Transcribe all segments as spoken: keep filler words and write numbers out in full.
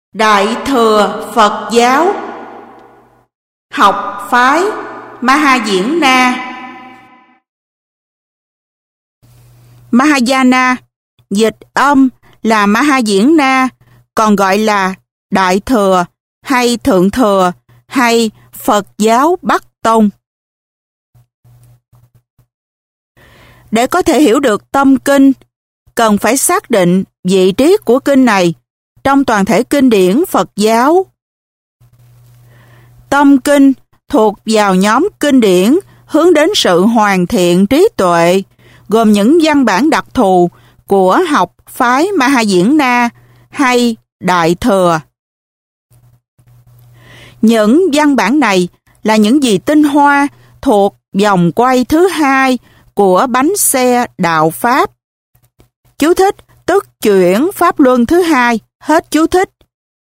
Đại thừa Phật giáo, học phái Mahayana. Mahayana dịch âm là Mahayana, còn gọi là Đại thừa hay Thượng thừa hay Phật giáo Bắc Tông. Để có thể hiểu được tâm kinh, cần phải xác định vị trí của kinh này trong toàn thể kinh điển Phật giáo. Tâm kinh thuộc vào nhóm kinh điển hướng đến sự hoàn thiện trí tuệ, gồm những văn bản đặc thù của học phái Mahayana hay Đại thừa. Những văn bản này là những gì tinh hoa thuộc vòng quay thứ hai của bánh xe đạo Pháp. Chú thích, tức chuyển Pháp Luân thứ hai, hết chú thích.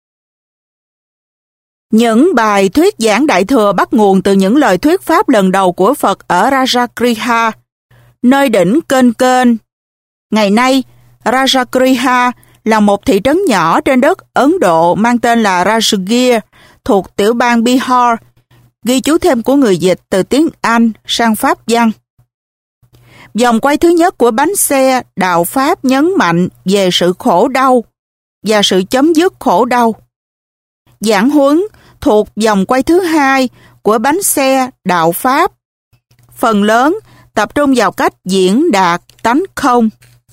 Những bài thuyết giảng Đại thừa bắt nguồn từ những lời thuyết Pháp lần đầu của Phật ở Rajagriha, nơi đỉnh Kênh Kênh. Ngày nay, Rajagriha là một thị trấn nhỏ trên đất Ấn Độ mang tên là Rajagir, thuộc tiểu bang Bihar, ghi chú thêm của người dịch từ tiếng Anh sang Pháp văn. Vòng quay thứ nhất của bánh xe đạo Pháp nhấn mạnh về sự khổ đau và sự chấm dứt khổ đau. Giảng huấn thuộc vòng quay thứ hai của bánh xe đạo Pháp, phần lớn tập trung vào cách diễn đạt tánh không.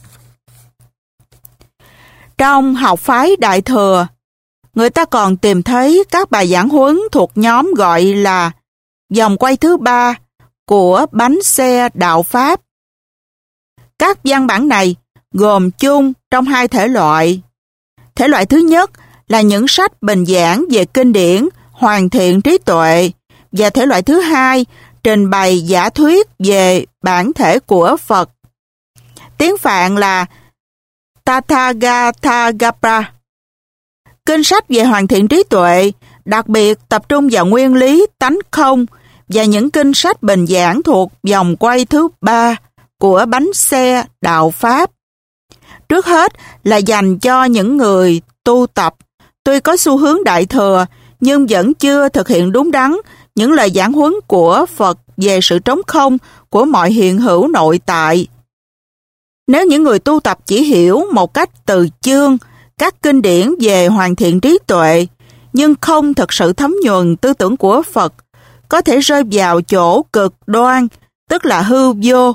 Trong học phái Đại thừa, người ta còn tìm thấy các bài giảng huấn thuộc nhóm gọi là vòng quay thứ ba của bánh xe đạo Pháp. Các văn bản này gồm chung trong hai thể loại. Thể loại thứ nhất là những sách bình giảng về kinh điển hoàn thiện trí tuệ, và thể loại thứ hai trình bày giả thuyết về bản thể của Phật. Tiếng Phạn là Tathagatagarbha. Kinh sách về hoàn thiện trí tuệ đặc biệt tập trung vào nguyên lý tánh không và những kinh sách bình giảng thuộc vòng quay thứ ba của bánh xe đạo Pháp. Trước hết là dành cho những người tu tập tuy có xu hướng Đại thừa nhưng vẫn chưa thực hiện đúng đắn những lời giảng huấn của Phật về sự trống không của mọi hiện hữu nội tại. Nếu những người tu tập chỉ hiểu một cách từ chương các kinh điển về hoàn thiện trí tuệ nhưng không thực sự thấm nhuần tư tưởng của Phật, có thể rơi vào chỗ cực đoan, tức là hư vô.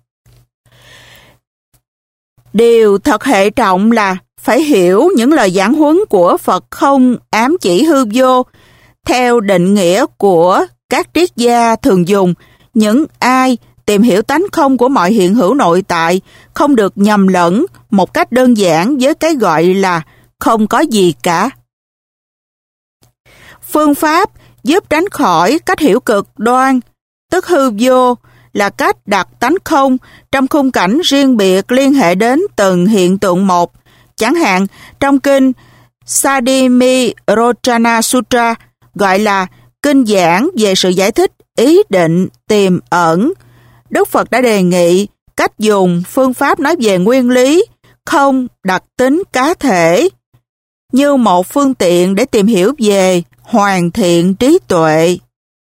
Điều thật hệ trọng là phải hiểu những lời giảng huấn của Phật không ám chỉ hư vô. Theo định nghĩa của các triết gia thường dùng, những ai tìm hiểu tánh không của mọi hiện hữu nội tại không được nhầm lẫn một cách đơn giản với cái gọi là không có gì cả. Phương pháp giúp tránh khỏi cách hiểu cực đoan, tức hư vô, là cách đặt tánh không trong khung cảnh riêng biệt liên hệ đến từng hiện tượng một. Chẳng hạn, trong kinh Sadimirochana Sutra, gọi là kinh giảng về sự giải thích ý định tiềm ẩn, Đức Phật đã đề nghị cách dùng phương pháp nói về nguyên lý không đặc tính cá thể như một phương tiện để tìm hiểu về hoàn thiện trí tuệ.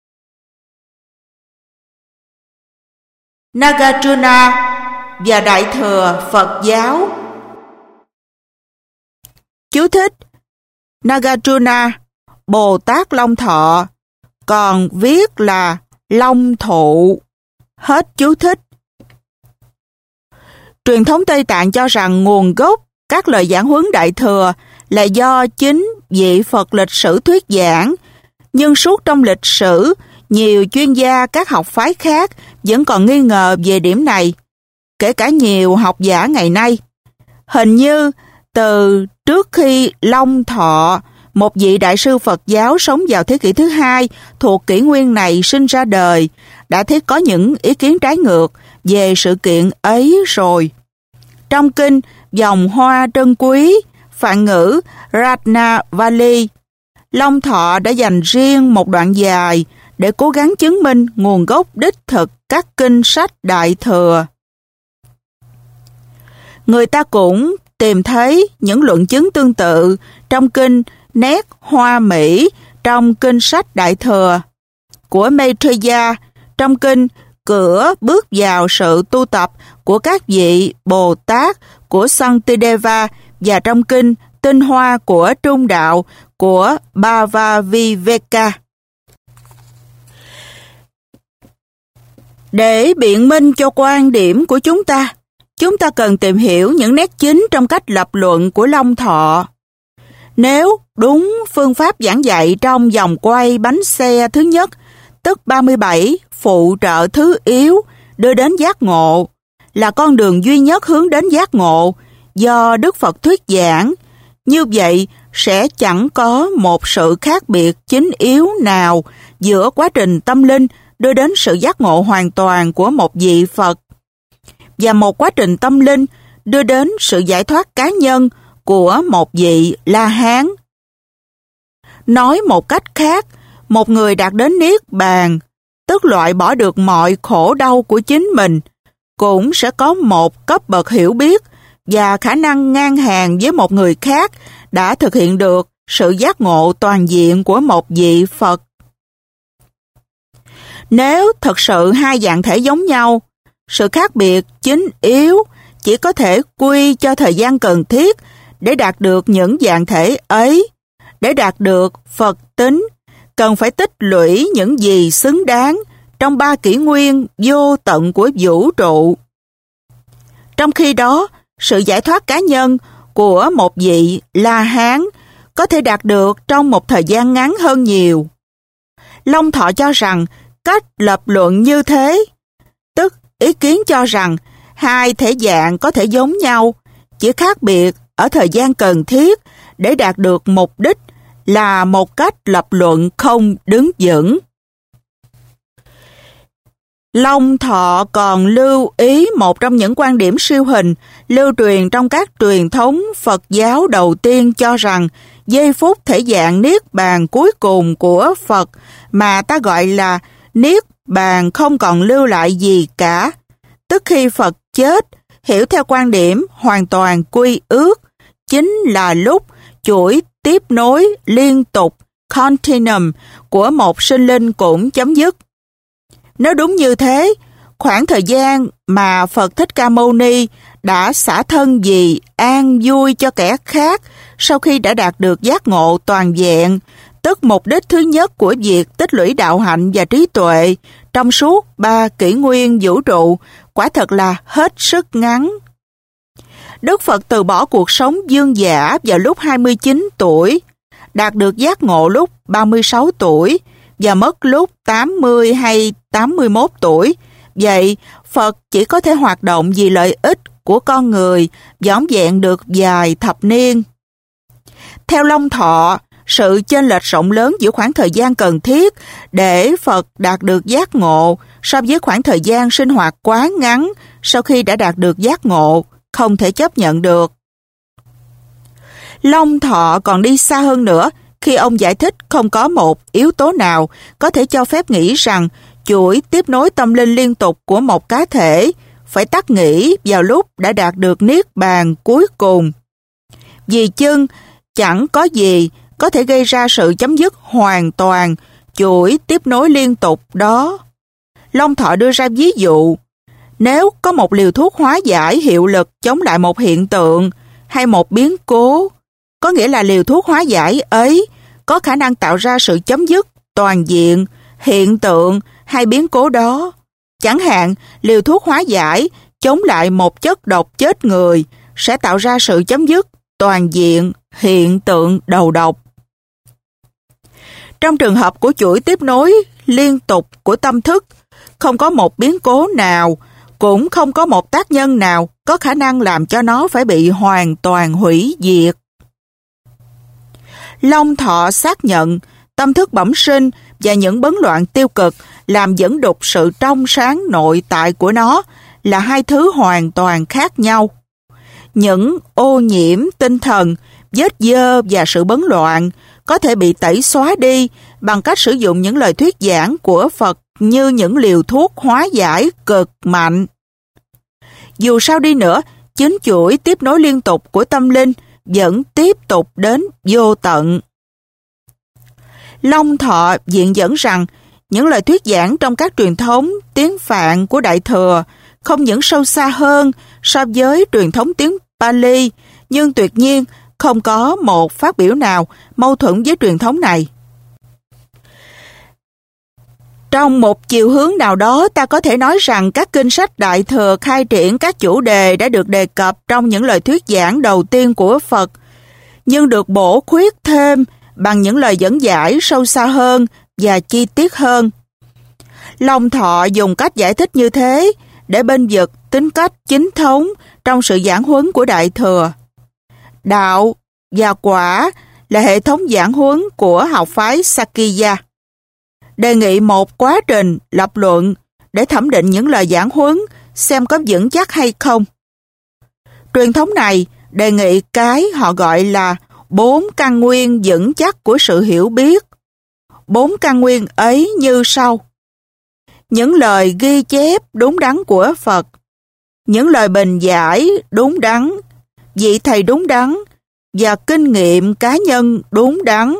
Nagarjuna và Đại thừa Phật giáo. Chú thích: Nagarjuna, Bồ Tát Long Thọ, còn viết là Long Thụ, hết chú thích. Truyền thống Tây Tạng cho rằng nguồn gốc các lời giảng huấn Đại thừa là do chính vị Phật lịch sử thuyết giảng, nhưng suốt trong lịch sử, nhiều chuyên gia các học phái khác vẫn còn nghi ngờ về điểm này, kể cả nhiều học giả ngày nay. Hình như từ trước khi Long Thọ, một vị đại sư Phật giáo sống vào thế kỷ thứ hai thuộc kỷ nguyên này sinh ra đời, đã thấy có những ý kiến trái ngược về sự kiện ấy rồi. Trong kinh Vòng Hoa Trân Quý, Phạn ngữ Ratnavali, Long Thọ đã dành riêng một đoạn dài để cố gắng chứng minh nguồn gốc đích thực các kinh sách Đại thừa. Người ta cũng tìm thấy những luận chứng tương tự trong kinh nét hoa mỹ trong kinh sách Đại Thừa, của Maitreya trong kinh Cửa bước vào sự tu tập của các vị Bồ Tát của Santideva và trong kinh Tinh hoa của Trung đạo của Bhavaviveka. Để biện minh cho quan điểm của chúng ta, chúng ta cần tìm hiểu những nét chính trong cách lập luận của Long Thọ. Nếu đúng phương pháp giảng dạy trong vòng quay bánh xe thứ nhất, tức ba mươi bảy phụ trợ thứ yếu đưa đến giác ngộ, là con đường duy nhất hướng đến giác ngộ do Đức Phật thuyết giảng, như vậy sẽ chẳng có một sự khác biệt chính yếu nào giữa quá trình tâm linh đưa đến sự giác ngộ hoàn toàn của một vị Phật và một quá trình tâm linh đưa đến sự giải thoát cá nhân của một vị La Hán. Nói một cách khác, một người đạt đến Niết Bàn, tức loại bỏ được mọi khổ đau của chính mình, cũng sẽ có một cấp bậc hiểu biết và khả năng ngang hàng với một người khác đã thực hiện được sự giác ngộ toàn diện của một vị Phật. Nếu thật sự hai dạng thể giống nhau, sự khác biệt chính yếu chỉ có thể quy cho thời gian cần thiết để đạt được những dạng thể ấy. Để đạt được Phật tính, cần phải tích lũy những gì xứng đáng trong ba kỷ nguyên vô tận của vũ trụ. Trong khi đó, sự giải thoát cá nhân của một vị La Hán có thể đạt được trong một thời gian ngắn hơn nhiều. Long Thọ cho rằng cách lập luận như thế, tức ý kiến cho rằng hai thể dạng có thể giống nhau, chỉ khác biệt ở thời gian cần thiết để đạt được mục đích, là một cách lập luận không đứng vững. Long Thọ còn lưu ý một trong những quan điểm siêu hình lưu truyền trong các truyền thống Phật giáo đầu tiên, cho rằng giây phút thể dạng Niết Bàn cuối cùng của Phật mà ta gọi là Niết Bàn không còn lưu lại gì cả, tức khi Phật chết, hiểu theo quan điểm hoàn toàn quy ước, chính là lúc chuỗi tiếp nối liên tục continuum của một sinh linh cũng chấm dứt. Nếu đúng như thế, khoảng thời gian mà Phật Thích Ca Mâu Ni đã xả thân vì an vui cho kẻ khác sau khi đã đạt được giác ngộ toàn vẹn, tức mục đích thứ nhất của việc tích lũy đạo hạnh và trí tuệ trong suốt ba kỷ nguyên vũ trụ, quả thật là hết sức ngắn. Đức Phật từ bỏ cuộc sống dương dã vào lúc hai mươi chín tuổi, đạt được giác ngộ lúc ba mươi sáu tuổi và mất lúc tám mươi hay tám mươi mốt tuổi. Vậy, Phật chỉ có thể hoạt động vì lợi ích của con người vỏn vẹn được vài thập niên. Theo Long Thọ, sự chênh lệch rộng lớn giữa khoảng thời gian cần thiết để Phật đạt được giác ngộ so với khoảng thời gian sinh hoạt quá ngắn sau khi đã đạt được giác ngộ không thể chấp nhận được. Long Thọ còn đi xa hơn nữa khi ông giải thích không có một yếu tố nào có thể cho phép nghĩ rằng chuỗi tiếp nối tâm linh liên tục của một cá thể phải tắt nghỉ vào lúc đã đạt được Niết Bàn cuối cùng. Vì chưng chẳng có gì có thể gây ra sự chấm dứt hoàn toàn chuỗi tiếp nối liên tục đó. Long Thọ đưa ra ví dụ, nếu có một liều thuốc hóa giải hiệu lực chống lại một hiện tượng hay một biến cố, có nghĩa là liều thuốc hóa giải ấy có khả năng tạo ra sự chấm dứt toàn diện hiện tượng hay biến cố đó. Chẳng hạn, liều thuốc hóa giải chống lại một chất độc chết người sẽ tạo ra sự chấm dứt toàn diện hiện tượng đầu độc. Trong trường hợp của chuỗi tiếp nối liên tục của tâm thức, không có một biến cố nào, cũng không có một tác nhân nào có khả năng làm cho nó phải bị hoàn toàn hủy diệt. Long Thọ xác nhận tâm thức bẩm sinh và những bấn loạn tiêu cực làm dẫn đục sự trong sáng nội tại của nó là hai thứ hoàn toàn khác nhau. Những ô nhiễm tinh thần, vết dơ và sự bấn loạn có thể bị tẩy xóa đi bằng cách sử dụng những lời thuyết giảng của Phật như những liều thuốc hóa giải cực mạnh. Dù sao đi nữa, chính chuỗi tiếp nối liên tục của tâm linh vẫn tiếp tục đến vô tận. Long Thọ viện dẫn rằng những lời thuyết giảng trong các truyền thống tiếng Phạn của Đại Thừa không những sâu xa hơn so với truyền thống tiếng Pali, nhưng tuyệt nhiên không có một phát biểu nào mâu thuẫn với truyền thống này. Trong một chiều hướng nào đó, ta có thể nói rằng các kinh sách Đại Thừa khai triển các chủ đề đã được đề cập trong những lời thuyết giảng đầu tiên của Phật, nhưng được bổ khuyết thêm bằng những lời dẫn giải sâu xa hơn và chi tiết hơn. Long Thọ dùng cách giải thích như thế để bênh vực tính cách chính thống trong sự giảng huấn của Đại Thừa. Đạo và quả là hệ thống giảng huấn của học phái Sakya. Đề nghị một quá trình lập luận để thẩm định những lời giảng huấn xem có vững chắc hay không. Truyền thống này đề nghị cái họ gọi là bốn căn nguyên vững chắc của sự hiểu biết. Bốn căn nguyên ấy như sau: những lời ghi chép đúng đắn của Phật, những lời bình giải đúng đắn, vị thầy đúng đắn và kinh nghiệm cá nhân đúng đắn.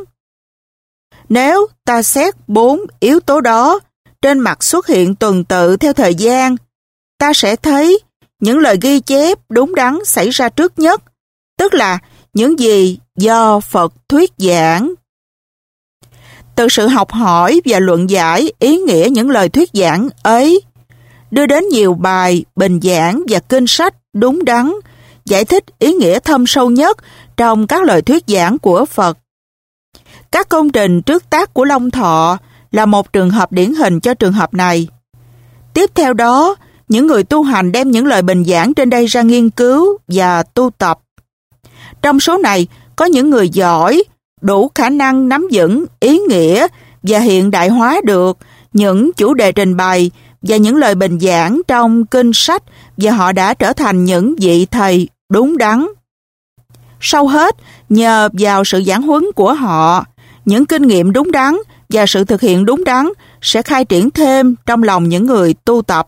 Nếu ta xét bốn yếu tố đó trên mặt xuất hiện tuần tự theo thời gian, ta sẽ thấy những lời ghi chép đúng đắn xảy ra trước nhất, tức là những gì do Phật thuyết giảng. Từ sự học hỏi và luận giải ý nghĩa những lời thuyết giảng ấy, đưa đến nhiều bài, bình giảng và kinh sách đúng đắn, giải thích ý nghĩa thâm sâu nhất trong các lời thuyết giảng của Phật. Các công trình trước tác của Long Thọ là một trường hợp điển hình cho trường hợp này. Tiếp theo đó, những người tu hành đem những lời bình giảng trên đây ra nghiên cứu và tu tập. Trong số này, có những người giỏi, đủ khả năng nắm vững ý nghĩa và hiện đại hóa được những chủ đề trình bày và những lời bình giảng trong kinh sách, và họ đã trở thành những vị thầy đúng đắn. Sau hết, nhờ vào sự giảng huấn của họ, những kinh nghiệm đúng đắn và sự thực hiện đúng đắn sẽ khai triển thêm trong lòng những người tu tập.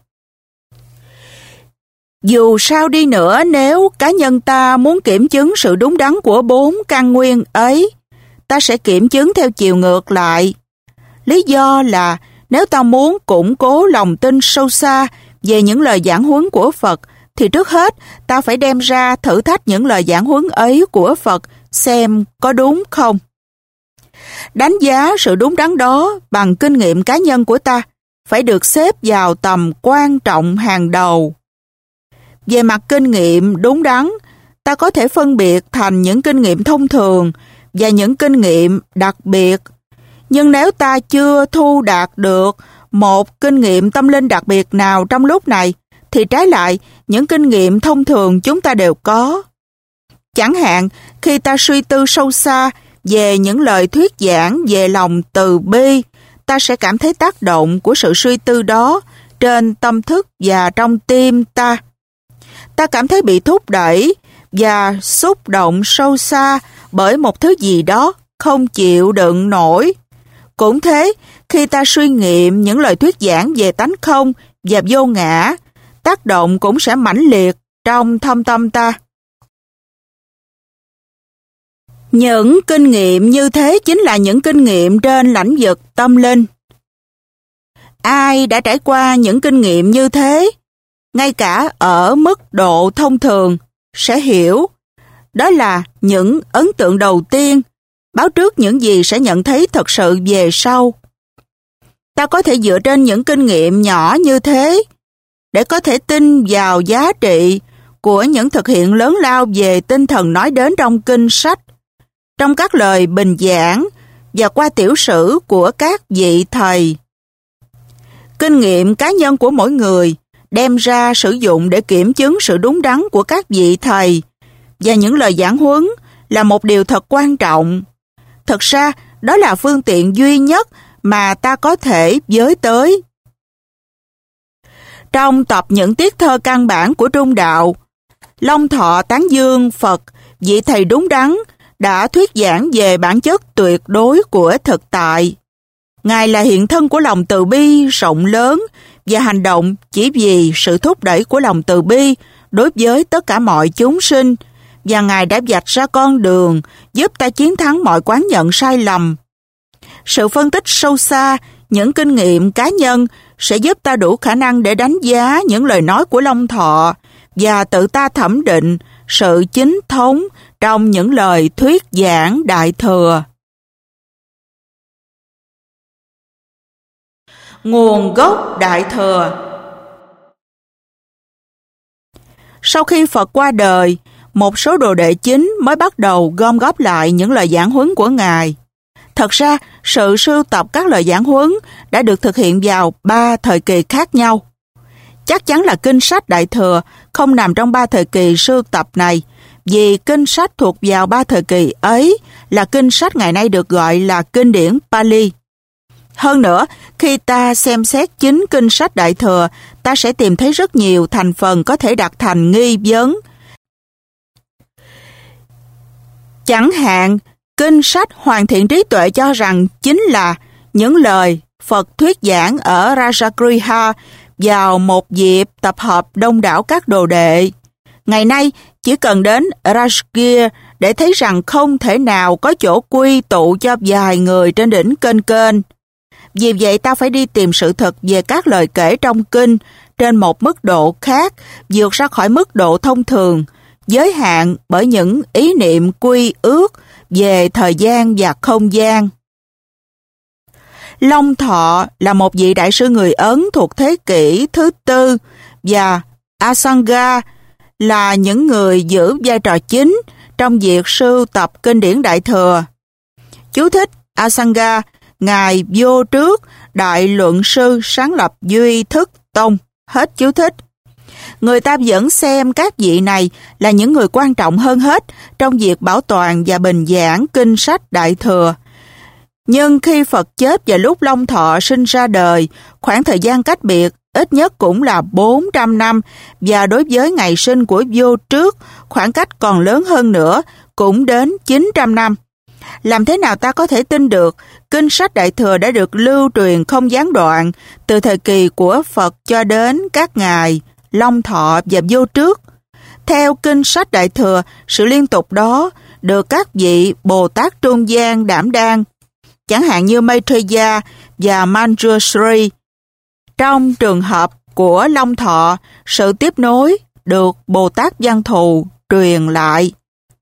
Dù sao đi nữa, nếu cá nhân ta muốn kiểm chứng sự đúng đắn của bốn căn nguyên ấy, ta sẽ kiểm chứng theo chiều ngược lại. Lý do là nếu ta muốn củng cố lòng tin sâu xa về những lời giảng huấn của Phật, thì trước hết ta phải đem ra thử thách những lời giảng huấn ấy của Phật xem có đúng không. Đánh giá sự đúng đắn đó bằng kinh nghiệm cá nhân của ta phải được xếp vào tầm quan trọng hàng đầu. Về mặt kinh nghiệm đúng đắn, ta có thể phân biệt thành những kinh nghiệm thông thường và những kinh nghiệm đặc biệt. Nhưng nếu ta chưa thu đạt được một kinh nghiệm tâm linh đặc biệt nào trong lúc này, thì trái lại, những kinh nghiệm thông thường chúng ta đều có. Chẳng hạn, khi ta suy tư sâu xa về những lời thuyết giảng về lòng từ bi, ta sẽ cảm thấy tác động của sự suy tư đó trên tâm thức và trong tim ta. Ta cảm thấy bị thúc đẩy và xúc động sâu xa bởi một thứ gì đó không chịu đựng nổi. Cũng thế, khi ta suy nghiệm những lời thuyết giảng về tánh không và vô ngã, tác động cũng sẽ mãnh liệt trong thâm tâm ta. Những kinh nghiệm như thế chính là những kinh nghiệm trên lĩnh vực tâm linh. Ai đã trải qua những kinh nghiệm như thế, ngay cả ở mức độ thông thường, sẽ hiểu. Đó là những ấn tượng đầu tiên, báo trước những gì sẽ nhận thấy thật sự về sau. Ta có thể dựa trên những kinh nghiệm nhỏ như thế, để có thể tin vào giá trị của những thực hiện lớn lao về tinh thần nói đến trong kinh sách, trong các lời bình giảng và qua tiểu sử của các vị thầy. Kinh nghiệm cá nhân của mỗi người đem ra sử dụng để kiểm chứng sự đúng đắn của các vị thầy và những lời giảng huấn là một điều thật quan trọng. Thật ra, đó là phương tiện duy nhất mà ta có thể với tới. Trong tập những tiết thơ căn bản của Trung Đạo, Long Thọ tán dương Phật, vị thầy đúng đắn, đã thuyết giảng về bản chất tuyệt đối của thực tại. Ngài là hiện thân của lòng từ bi rộng lớn và hành động chỉ vì sự thúc đẩy của lòng từ bi đối với tất cả mọi chúng sinh, và Ngài đã vạch ra con đường giúp ta chiến thắng mọi quán nhận sai lầm. Sự phân tích sâu xa, những kinh nghiệm cá nhân sẽ giúp ta đủ khả năng để đánh giá những lời nói của Long Thọ và tự ta thẩm định sự chính thống trong những lời thuyết giảng Đại Thừa. Nguồn gốc Đại Thừa. Sau khi Phật qua đời, một số đồ đệ chính mới bắt đầu gom góp lại những lời giảng huấn của Ngài. Thật ra, sự sưu tập các lời giảng huấn đã được thực hiện vào ba thời kỳ khác nhau. Chắc chắn là kinh sách Đại Thừa không nằm trong ba thời kỳ sưu tập này, vì kinh sách thuộc vào ba thời kỳ ấy là kinh sách ngày nay được gọi là kinh điển Pali. Hơn nữa, khi ta xem xét chính kinh sách Đại Thừa, ta sẽ tìm thấy rất nhiều thành phần có thể đặt thành nghi vấn. Chẳng hạn, kinh sách Hoàn Thiện Trí Tuệ cho rằng chính là những lời Phật thuyết giảng ở Rajagriha vào một dịp tập hợp đông đảo các đồ đệ. Ngày nay, chỉ cần đến Rajgir để thấy rằng không thể nào có chỗ quy tụ cho vài người trên đỉnh kênh kênh. Vì vậy ta phải đi tìm sự thật về các lời kể trong kinh trên một mức độ khác, vượt ra khỏi mức độ thông thường, giới hạn bởi những ý niệm quy ước về thời gian và không gian. Long Thọ là một vị đại sư người Ấn thuộc thế kỷ thứ tư và Asanga là những người giữ vai trò chính trong việc sưu tập kinh điển Đại Thừa. Chú thích: Asanga, Ngài Vô Trước, đại luận sư sáng lập Duy Thức Tông. Hết chú thích. Người ta vẫn xem các vị này là những người quan trọng hơn hết trong việc bảo toàn và bình giảng kinh sách Đại Thừa. Nhưng khi Phật chết và lúc Long Thọ sinh ra đời, khoảng thời gian cách biệt ít nhất cũng là bốn trăm năm, và đối với ngày sinh của Vô Trước, khoảng cách còn lớn hơn nữa, cũng đến chín trăm năm. Làm thế nào ta có thể tin được kinh sách Đại Thừa đã được lưu truyền không gián đoạn từ thời kỳ của Phật cho đến các ngài Long Thọ và Vô Trước? Theo kinh sách Đại Thừa, sự liên tục đó được các vị Bồ Tát trung gian đảm đang, chẳng hạn như Maitreya và Manjushri. Trong trường hợp của Long Thọ, sự tiếp nối được Bồ Tát Văn Thù truyền lại.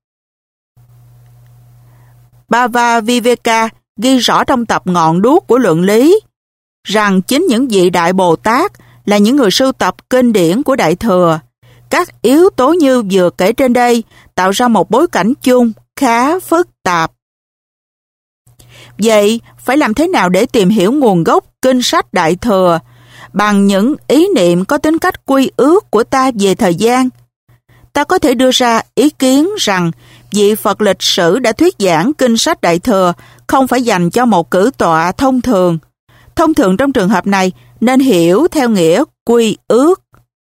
Bhava Viveka ghi rõ trong tập Ngọn Đuốc của Luận Lý rằng chính những vị Đại Bồ Tát là những người sưu tập kinh điển của Đại Thừa. Các yếu tố như vừa kể trên đây tạo ra một bối cảnh chung khá phức tạp. Vậy, phải làm thế nào để tìm hiểu nguồn gốc kinh sách Đại Thừa bằng những ý niệm có tính cách quy ước của ta về thời gian? Ta có thể đưa ra ý kiến rằng vị Phật lịch sử đã thuyết giảng kinh sách Đại Thừa không phải dành cho một cử tọa thông thường. Thông thường trong trường hợp này nên hiểu theo nghĩa quy ước.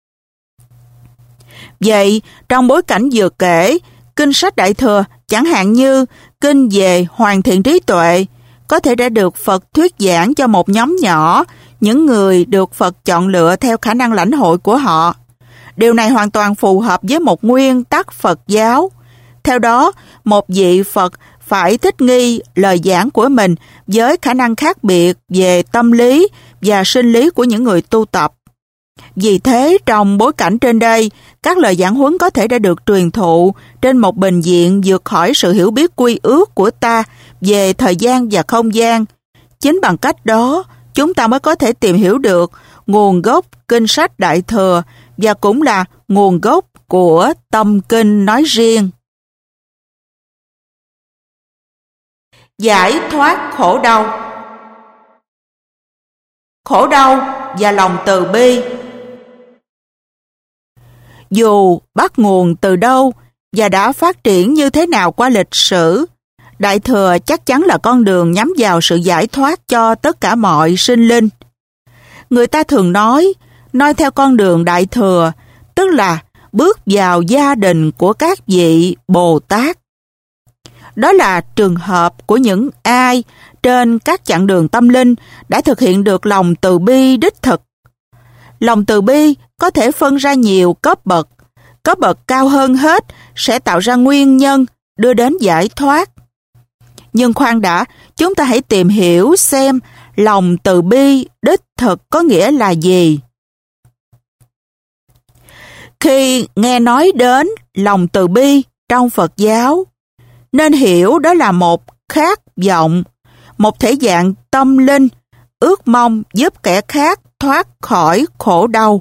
Vậy, trong bối cảnh vừa kể, kinh sách Đại Thừa, chẳng hạn như kinh về Hoàn Thiện Trí Tuệ, có thể đã được Phật thuyết giảng cho một nhóm nhỏ, những người được Phật chọn lựa theo khả năng lãnh hội của họ. Điều này hoàn toàn phù hợp với một nguyên tắc Phật giáo. Theo đó, một vị Phật phải thích nghi lời giảng của mình với khả năng khác biệt về tâm lý và sinh lý của những người tu tập. Vì thế, trong bối cảnh trên đây, các lời giảng huấn có thể đã được truyền thụ trên một bình diện vượt khỏi sự hiểu biết quy ước của ta về thời gian và không gian. Chính bằng cách đó, chúng ta mới có thể tìm hiểu được nguồn gốc kinh sách Đại Thừa và cũng là nguồn gốc của tâm kinh nói riêng. Giải thoát khổ đau. Khổ đau và lòng từ bi. Dù bắt nguồn từ đâu và đã phát triển như thế nào qua lịch sử, Đại Thừa chắc chắn là con đường nhắm vào sự giải thoát cho tất cả mọi sinh linh. Người ta thường nói, nói theo con đường Đại Thừa, tức là bước vào gia đình của các vị Bồ Tát. Đó là trường hợp của những ai trên các chặng đường tâm linh đã thực hiện được lòng từ bi đích thực. Lòng từ bi có thể phân ra nhiều cấp bậc. Cấp bậc cao hơn hết sẽ tạo ra nguyên nhân đưa đến giải thoát. Nhưng khoan đã, chúng ta hãy tìm hiểu xem lòng từ bi đích thực có nghĩa là gì. Khi nghe nói đến lòng từ bi trong Phật giáo, nên hiểu đó là một khát vọng, một thể dạng tâm linh, ước mong giúp kẻ khác thoát khỏi khổ đau.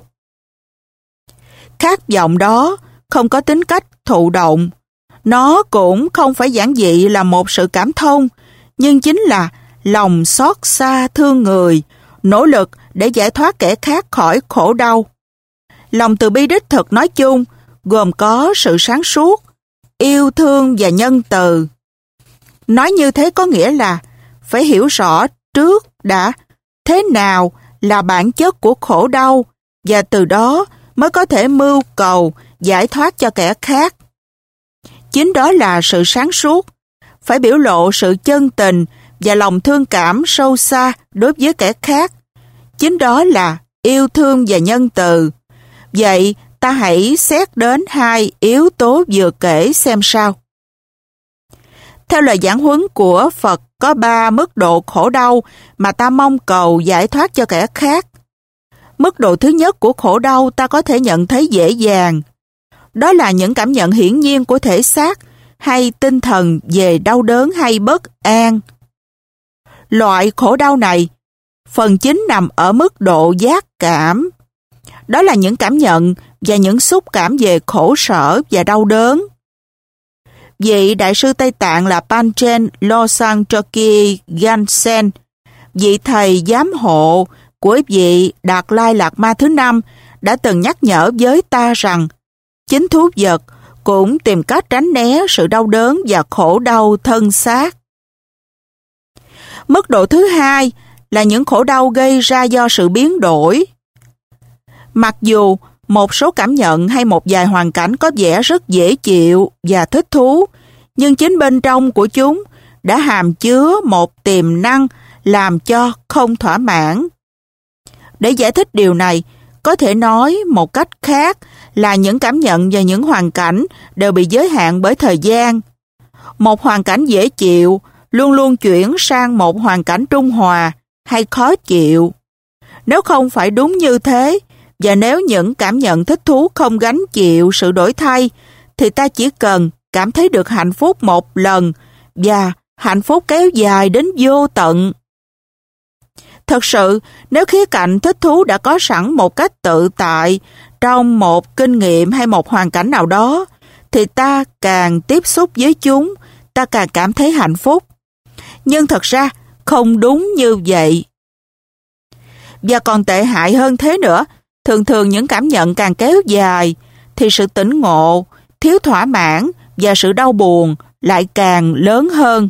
Khát vọng đó không có tính cách thụ động, nó cũng không phải giản dị là một sự cảm thông, nhưng chính là lòng xót xa thương người, nỗ lực để giải thoát kẻ khác khỏi khổ đau. Lòng từ bi đích thực nói chung gồm có sự sáng suốt, yêu thương và nhân từ. Nói như thế có nghĩa là phải hiểu rõ trước đã thế nào là bản chất của khổ đau và từ đó mới có thể mưu cầu giải thoát cho kẻ khác. Chính đó là sự sáng suốt, phải biểu lộ sự chân tình và lòng thương cảm sâu xa đối với kẻ khác. Chính đó là yêu thương và nhân từ. Vậy ta hãy xét đến hai yếu tố vừa kể xem sao. Theo lời giảng huấn của Phật, có ba mức độ khổ đau mà ta mong cầu giải thoát cho kẻ khác. Mức độ thứ nhất của khổ đau ta có thể nhận thấy dễ dàng. Đó là những cảm nhận hiển nhiên của thể xác hay tinh thần về đau đớn hay bất an. Loại khổ đau này, phần chính nằm ở mức độ giác cảm. Đó là những cảm nhận và những xúc cảm về khổ sở và đau đớn. Vị Đại sư Tây Tạng là Panchen Losang Choki Gansen, vị thầy giám hộ của vị Đạt Lai Lạt Ma thứ năm, đã từng nhắc nhở với ta rằng chính thú vật cũng tìm cách tránh né sự đau đớn và khổ đau thân xác. Mức độ thứ hai là những khổ đau gây ra do sự biến đổi. Mặc dù một số cảm nhận hay một vài hoàn cảnh có vẻ rất dễ chịu và thích thú, nhưng chính bên trong của chúng đã hàm chứa một tiềm năng làm cho không thỏa mãn. Để giải thích điều này, có thể nói một cách khác là những cảm nhận và những hoàn cảnh đều bị giới hạn bởi thời gian. Một hoàn cảnh dễ chịu luôn luôn chuyển sang một hoàn cảnh trung hòa hay khó chịu. Nếu không phải đúng như thế, và nếu những cảm nhận thích thú không gánh chịu sự đổi thay, thì ta chỉ cần cảm thấy được hạnh phúc một lần và hạnh phúc kéo dài đến vô tận. Thật sự, nếu khía cạnh thích thú đã có sẵn một cách tự tại trong một kinh nghiệm hay một hoàn cảnh nào đó, thì ta càng tiếp xúc với chúng, ta càng cảm thấy hạnh phúc. Nhưng thật ra, không đúng như vậy. Và còn tệ hại hơn thế nữa, thường thường những cảm nhận càng kéo dài, thì sự tỉnh ngộ, thiếu thỏa mãn và sự đau buồn lại càng lớn hơn.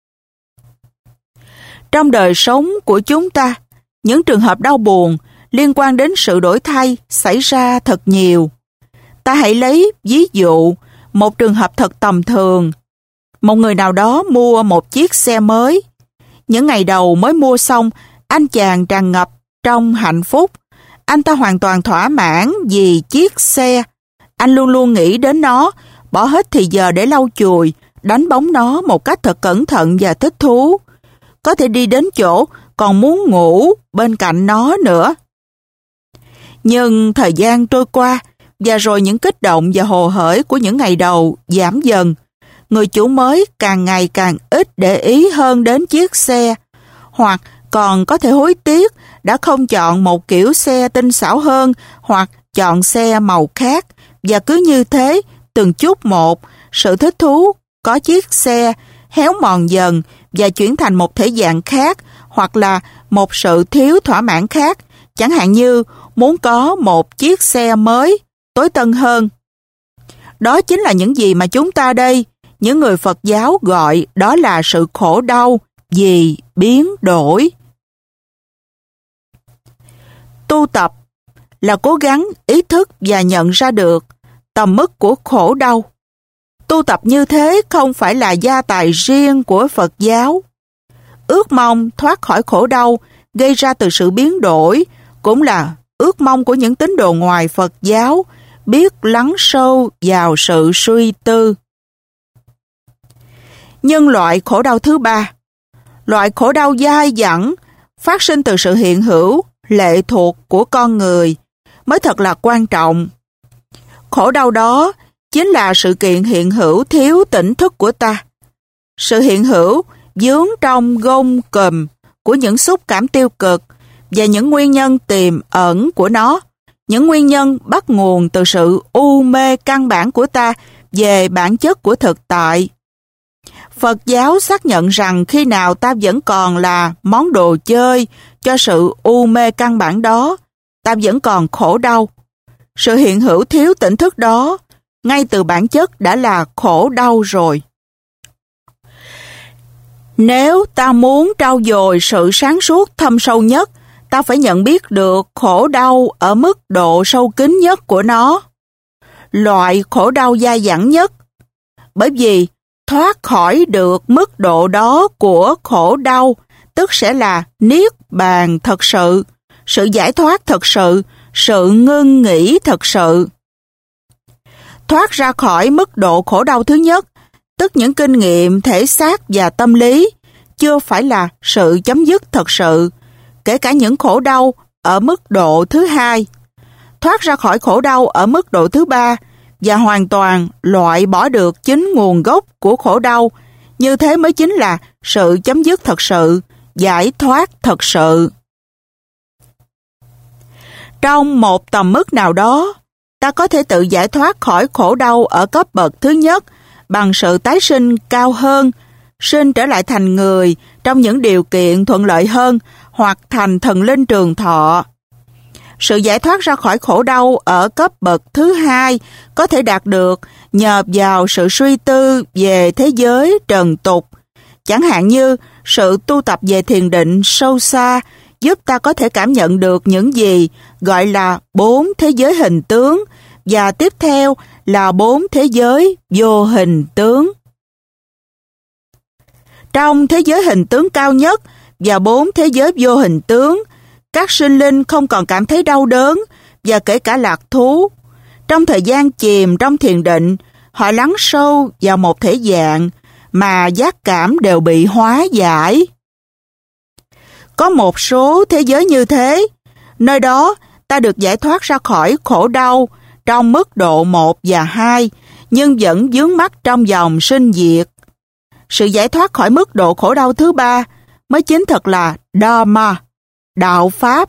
Trong đời sống của chúng ta, những trường hợp đau buồn liên quan đến sự đổi thay xảy ra thật nhiều. Ta hãy lấy ví dụ một trường hợp thật tầm thường. Một người nào đó mua một chiếc xe mới. Những ngày đầu mới mua xong, anh chàng tràn ngập trong hạnh phúc. Anh ta hoàn toàn thỏa mãn vì chiếc xe. Anh luôn luôn nghĩ đến nó, bỏ hết thì giờ để lau chùi, đánh bóng nó một cách thật cẩn thận và thích thú. Có thể đi đến chỗ còn muốn ngủ bên cạnh nó nữa. Nhưng thời gian trôi qua, và rồi những kích động và hồ hởi của những ngày đầu giảm dần. Người chủ mới càng ngày càng ít để ý hơn đến chiếc xe, hoặc còn có thể hối tiếc đã không chọn một kiểu xe tinh xảo hơn hoặc chọn xe màu khác. Và cứ như thế, từng chút một, sự thích thú có chiếc xe héo mòn dần và chuyển thành một thể dạng khác, hoặc là một sự thiếu thỏa mãn khác, chẳng hạn như muốn có một chiếc xe mới, tối tân hơn. Đó chính là những gì mà chúng ta đây, những người Phật giáo gọi đó là sự khổ đau vì biến đổi. Tu tập là cố gắng ý thức và nhận ra được tầm mức của khổ đau. Tu tập như thế không phải là gia tài riêng của Phật giáo. Ước mong thoát khỏi khổ đau gây ra từ sự biến đổi cũng là ước mong của những tín đồ ngoài Phật giáo biết lắng sâu vào sự suy tư. Nhưng loại khổ đau thứ ba, loại khổ đau dai dẳng, phát sinh từ sự hiện hữu, lệ thuộc của con người, mới thật là quan trọng. Khổ đau đó chính là sự kiện hiện hữu thiếu tỉnh thức của ta. Sự hiện hữu vướng trong gông cùm của những xúc cảm tiêu cực và những nguyên nhân tiềm ẩn của nó, những nguyên nhân bắt nguồn từ sự u mê căn bản của ta về bản chất của thực tại. Phật giáo xác nhận rằng khi nào ta vẫn còn là món đồ chơi cho sự u mê căn bản đó, ta vẫn còn khổ đau. Sự hiện hữu thiếu tỉnh thức đó, ngay từ bản chất đã là khổ đau rồi. Nếu ta muốn trau dồi sự sáng suốt thâm sâu nhất, ta phải nhận biết được khổ đau ở mức độ sâu kín nhất của nó. Loại khổ đau dai dẳng nhất. Bởi vì thoát khỏi được mức độ đó của khổ đau, tức sẽ là niết bàn thật sự, sự giải thoát thật sự, sự ngưng nghỉ thật sự. Thoát ra khỏi mức độ khổ đau thứ nhất, tức những kinh nghiệm thể xác và tâm lý, chưa phải là sự chấm dứt thật sự, kể cả những khổ đau ở mức độ thứ hai. Thoát ra khỏi khổ đau ở mức độ thứ ba và hoàn toàn loại bỏ được chính nguồn gốc của khổ đau, như thế mới chính là sự chấm dứt thật sự, giải thoát thật sự. Trong một tầm mức nào đó, ta có thể tự giải thoát khỏi khổ đau ở cấp bậc thứ nhất bằng sự tái sinh cao hơn, sinh trở lại thành người trong những điều kiện thuận lợi hơn hoặc thành thần linh trường thọ. Sự giải thoát ra khỏi khổ đau ở cấp bậc thứ hai có thể đạt được nhờ vào sự suy tư về thế giới trần tục. Chẳng hạn như sự tu tập về thiền định sâu xa giúp ta có thể cảm nhận được những gì gọi là bốn thế giới hình tướng và tiếp theo là bốn thế giới vô hình tướng. Trong thế giới hình tướng cao nhất và bốn thế giới vô hình tướng, các sinh linh không còn cảm thấy đau đớn và kể cả lạc thú. Trong thời gian chìm trong thiền định, họ lắng sâu vào một thể dạng mà giác cảm đều bị hóa giải. Có một số thế giới như thế, nơi đó ta được giải thoát ra khỏi khổ đau trong mức độ một và hai, nhưng vẫn vướng mắc trong dòng sinh diệt. Sự giải thoát khỏi mức độ khổ đau thứ ba mới chính thật là Dharma, đạo Pháp.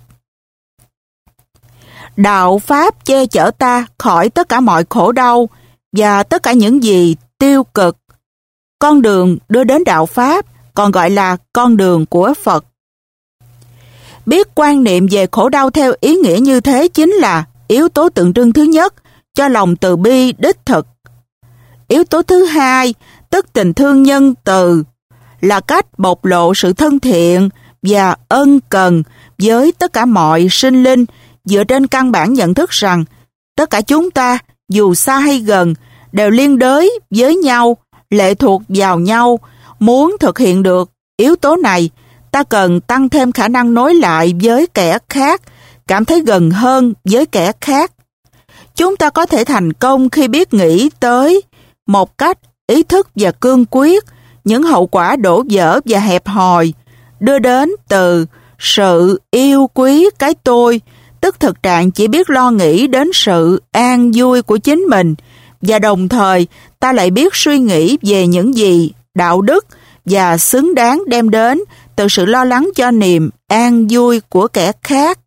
Đạo Pháp che chở ta khỏi tất cả mọi khổ đau và tất cả những gì tiêu cực. Con đường đưa đến đạo Pháp còn gọi là con đường của Phật. Biết quan niệm về khổ đau theo ý nghĩa như thế chính là yếu tố tượng trưng thứ nhất cho lòng từ bi đích thực. Yếu tố thứ hai, tức tình thương nhân từ, là cách bộc lộ sự thân thiện và ân cần với tất cả mọi sinh linh dựa trên căn bản nhận thức rằng tất cả chúng ta, dù xa hay gần, đều liên đới với nhau, lệ thuộc vào nhau. Muốn thực hiện được yếu tố này, ta cần tăng thêm khả năng nối lại với kẻ khác, cảm thấy gần hơn với kẻ khác. Chúng ta có thể thành công khi biết nghĩ tới một cách ý thức và cương quyết những hậu quả đổ vỡ và hẹp hòi đưa đến từ sự yêu quý cái tôi, tức thực trạng chỉ biết lo nghĩ đến sự an vui của chính mình, và đồng thời ta lại biết suy nghĩ về những gì đạo đức và xứng đáng đem đến từ sự lo lắng cho niềm an vui của kẻ khác.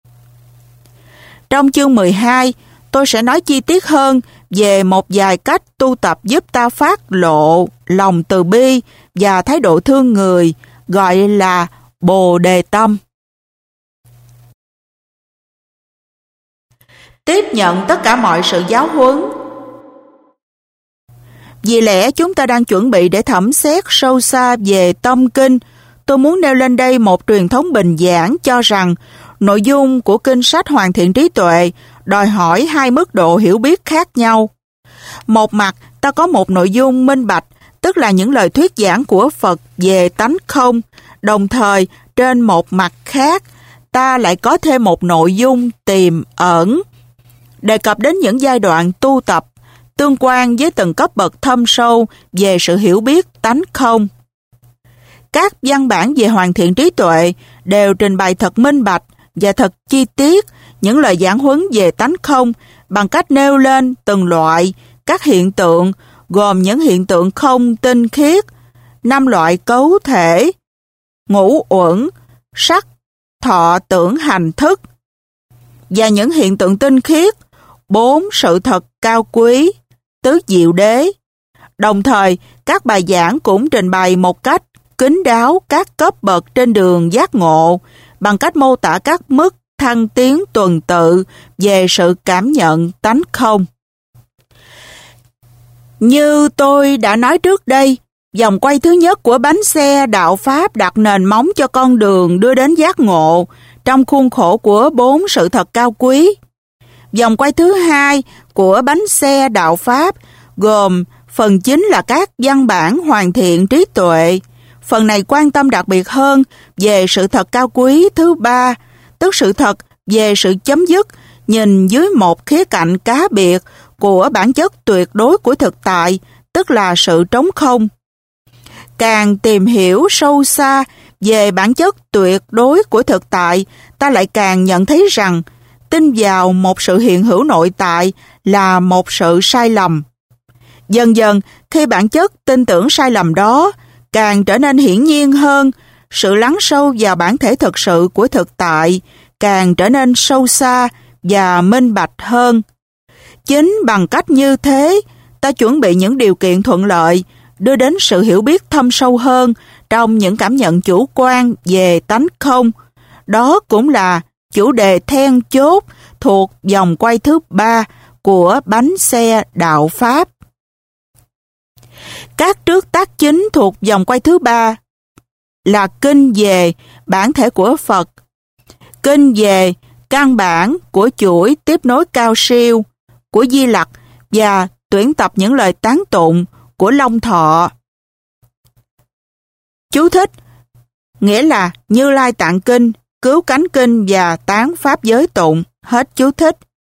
Trong chương mười hai, tôi sẽ nói chi tiết hơn về một vài cách tu tập giúp ta phát lộ lòng từ bi và thái độ thương người, gọi là Bồ Đề Tâm. Tiếp nhận tất cả mọi sự giáo huấn. Vì lẽ chúng ta đang chuẩn bị để thẩm xét sâu xa về tâm kinh, tôi muốn nêu lên đây một truyền thống bình giản cho rằng nội dung của kinh sách Hoàn Thiện Trí Tuệ đòi hỏi hai mức độ hiểu biết khác nhau. Một mặt, ta có một nội dung minh bạch, tức là những lời thuyết giảng của Phật về tánh không. Đồng thời, trên một mặt khác, ta lại có thêm một nội dung tiềm ẩn, đề cập đến những giai đoạn tu tập, tương quan với từng cấp bậc thâm sâu về sự hiểu biết tánh không. Các văn bản về hoàn thiện trí tuệ đều trình bày thật minh bạch và thật chi tiết những lời giảng huấn về tánh không bằng cách nêu lên từng loại các hiện tượng, gồm những hiện tượng không tinh khiết, năm loại cấu thể, ngũ uẩn, sắc, thọ, tưởng, hành, thức, và những hiện tượng tinh khiết, bốn sự thật cao quý, tứ diệu đế. Đồng thời, các bài giảng cũng trình bày một cách kín đáo các cấp bậc trên đường giác ngộ bằng cách mô tả các mức thăng tiến tuần tự về sự cảm nhận tánh không. Như tôi đã nói trước đây, vòng quay thứ nhất của bánh xe đạo Pháp đặt nền móng cho con đường đưa đến giác ngộ trong khuôn khổ của bốn sự thật cao quý. Vòng quay thứ hai của bánh xe đạo Pháp gồm phần chính là các văn bản hoàn thiện trí tuệ. Phần này quan tâm đặc biệt hơn về sự thật cao quý thứ ba, tức sự thật về sự chấm dứt nhìn dưới một khía cạnh cá biệt của bản chất tuyệt đối của thực tại, tức là sự trống không. Càng tìm hiểu sâu xa về bản chất tuyệt đối của thực tại, ta lại càng nhận thấy rằng tin vào một sự hiện hữu nội tại là một sự sai lầm. Dần dần, khi bản chất tin tưởng sai lầm đó càng trở nên hiển nhiên hơn, sự lắng sâu vào bản thể thực sự của thực tại càng trở nên sâu xa và minh bạch hơn. Chính bằng cách như thế, ta chuẩn bị những điều kiện thuận lợi đưa đến sự hiểu biết thâm sâu hơn trong những cảm nhận chủ quan về tánh không. Đó cũng là chủ đề then chốt thuộc vòng quay thứ ba của bánh xe đạo Pháp. Các trước tác chính thuộc vòng quay thứ ba là kinh về bản thể của Phật, kinh về căn bản của chuỗi tiếp nối cao siêu của Di Lặc và tuyển tập những lời tán tụng của Long Thọ. Chú thích, nghĩa là Như Lai Tạng Kinh, Cứu Cánh Kinh và Tán Pháp Giới Tụng. Hết chú thích.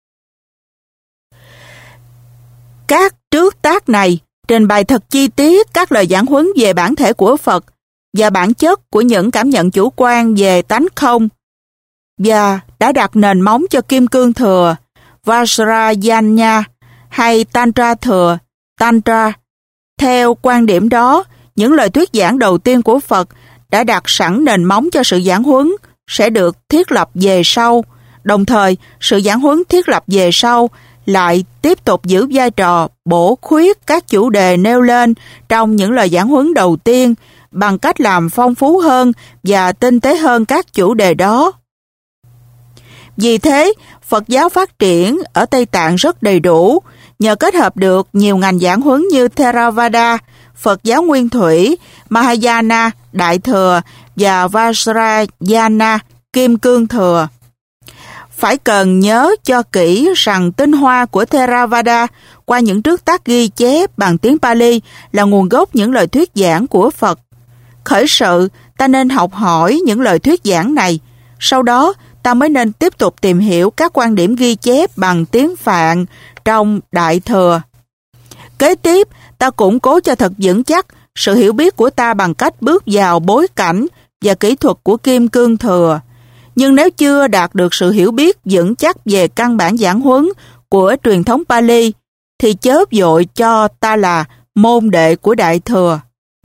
Các trước tác này trình bày thật chi tiết các lời giảng huấn về bản thể của Phật và bản chất của những cảm nhận chủ quan về tánh không, và đã đặt nền móng cho Kim Cương Thừa, Vajrayana hay Tantra Thừa, Tantra. Theo quan điểm đó, những lời thuyết giảng đầu tiên của Phật đã đặt sẵn nền móng cho sự giảng huấn sẽ được thiết lập về sau. Đồng thời, sự giảng huấn thiết lập về sau lại tiếp tục giữ vai trò bổ khuyết các chủ đề nêu lên trong những lời giảng huấn đầu tiên bằng cách làm phong phú hơn và tinh tế hơn các chủ đề đó. Vì thế, Phật giáo phát triển ở Tây Tạng rất đầy đủ, nhờ kết hợp được nhiều ngành giảng huấn như Theravada, Phật giáo Nguyên Thủy, Mahayana, Đại Thừa và Vajrayana, Kim Cương Thừa. Phải cần nhớ cho kỹ rằng tinh hoa của Theravada qua những trước tác ghi chép bằng tiếng Pali là nguồn gốc những lời thuyết giảng của Phật. Khởi sự, ta nên học hỏi những lời thuyết giảng này. Sau đó, ta mới nên tiếp tục tìm hiểu các quan điểm ghi chép bằng tiếng Phạn trong Đại Thừa. Kế tiếp, ta củng cố cho thật vững chắc sự hiểu biết của ta bằng cách bước vào bối cảnh và kỹ thuật của Kim Cương Thừa. Nhưng nếu chưa đạt được sự hiểu biết vững chắc về căn bản giảng huấn của truyền thống Pali, thì chớ vội cho ta là môn đệ của Đại Thừa.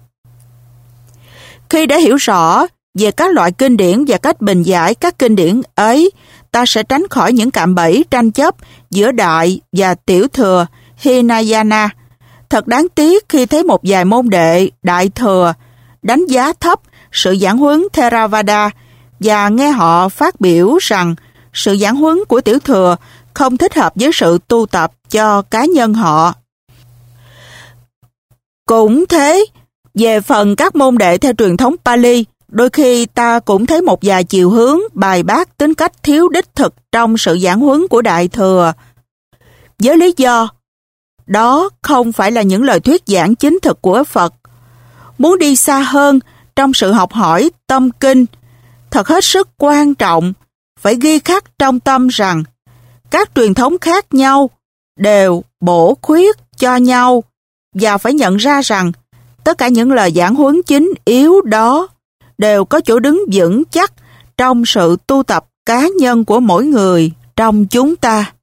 Khi đã hiểu rõ về các loại kinh điển và cách bình giải các kinh điển ấy, ta sẽ tránh khỏi những cạm bẫy tranh chấp giữa Đại và Tiểu Thừa Hinayana. Thật đáng tiếc khi thấy một vài môn đệ Đại Thừa đánh giá thấp sự giảng huấn Theravada và nghe họ phát biểu rằng sự giảng huấn của Tiểu Thừa không thích hợp với sự tu tập cho cá nhân họ. Cũng thế, về phần các môn đệ theo truyền thống Pali, đôi khi ta cũng thấy một vài chiều hướng bài bác tính cách thiếu đích thực trong sự giảng huấn của Đại Thừa. Với lý do, đó không phải là những lời thuyết giảng chính thực của Phật. Muốn đi xa hơn trong sự học hỏi tâm kinh, thật hết sức quan trọng phải ghi khắc trong tâm rằng các truyền thống khác nhau đều bổ khuyết cho nhau, và phải nhận ra rằng tất cả những lời giảng huấn chính yếu đó đều có chỗ đứng vững chắc trong sự tu tập cá nhân của mỗi người trong chúng ta.